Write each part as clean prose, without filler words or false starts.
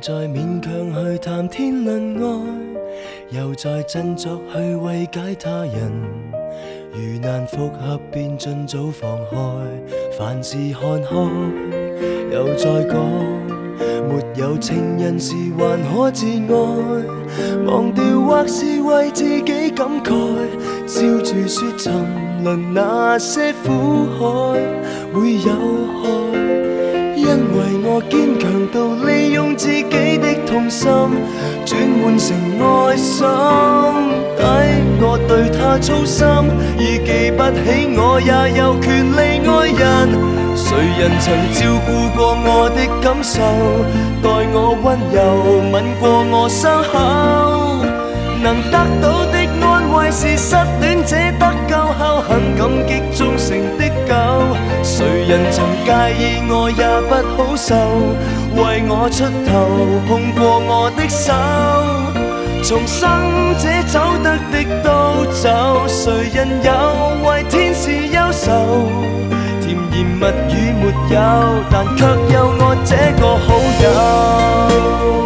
再勉強去談天論愛，又再振作去慰解他人。如難復合便盡早放開，凡事看開。又再講，沒有情人時還可自愛，忘掉或是為自己感慨，笑住說沉淪那些苦海會有害。因為我堅強到利用自己的痛心轉換成愛心，抵我對他操心，已記不起我也有權利愛人。誰人曾照顧過我的感受，待我溫柔吻過我傷口，能得到的安慰是失戀者得救後很感激忠誠的狗。誰人曾介意我也不好受，為我出頭碰過我的手，重生者走得的都走，誰人有為天使憂愁？甜言蜜語沒有，但卻有我這個好友。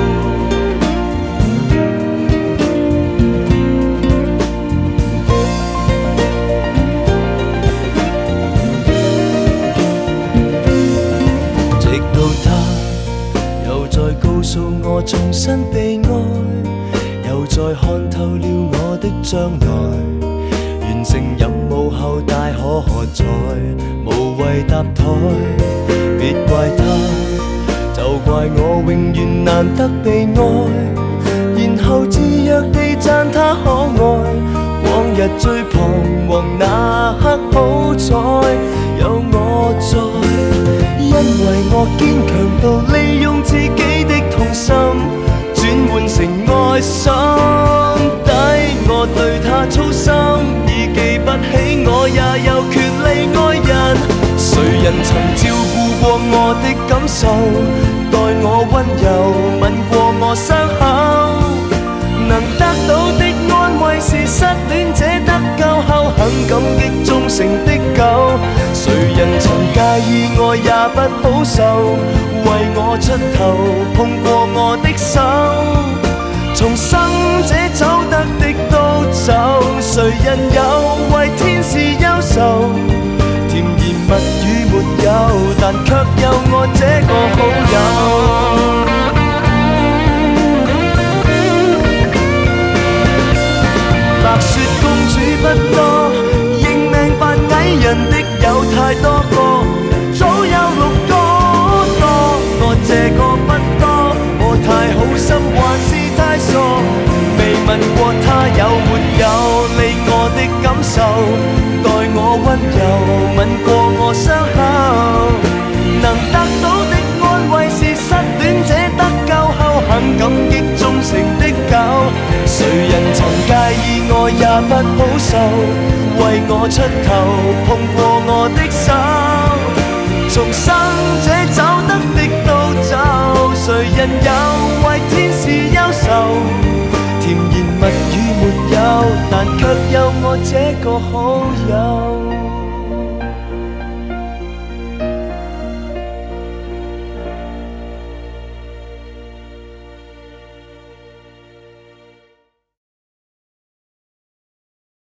直到他又再告訴我重新被愛，又再看透了我的將來。完成任務後大可喝彩，無謂搭台。別怪他，就怪我永遠難得被愛，然後自虐地讚他可愛。往日最彷徨那刻好彩有我在，因為我堅強到利用自己的痛心轉換成愛心，抵我對他操心，已記不起我也有權利愛人。誰人曾照顧過我的感受，待我溫柔吻過我傷口，能得到的安慰是失戀者得救後很感激忠誠的狗。誰人曾介意我也不好受，為我出頭碰過我的手，重生者走得的都走，誰人有為天使憂愁？甜言蜜語沒有，但卻有我這個好友。白雪公主不多，認命扮矮人的有太多個，早有6個多，我這個不多，我太好心還是太傻，未問過他有沒有理我的感受，待我溫柔吻過我傷口，能得到的安慰是失戀者得救後很感激忠誠的狗。誰人曾介意我也不好受，為我出頭碰過我的手，重生者走得的都走，誰人有為天使憂愁？甜言蜜語沒有，但卻有我這個好友。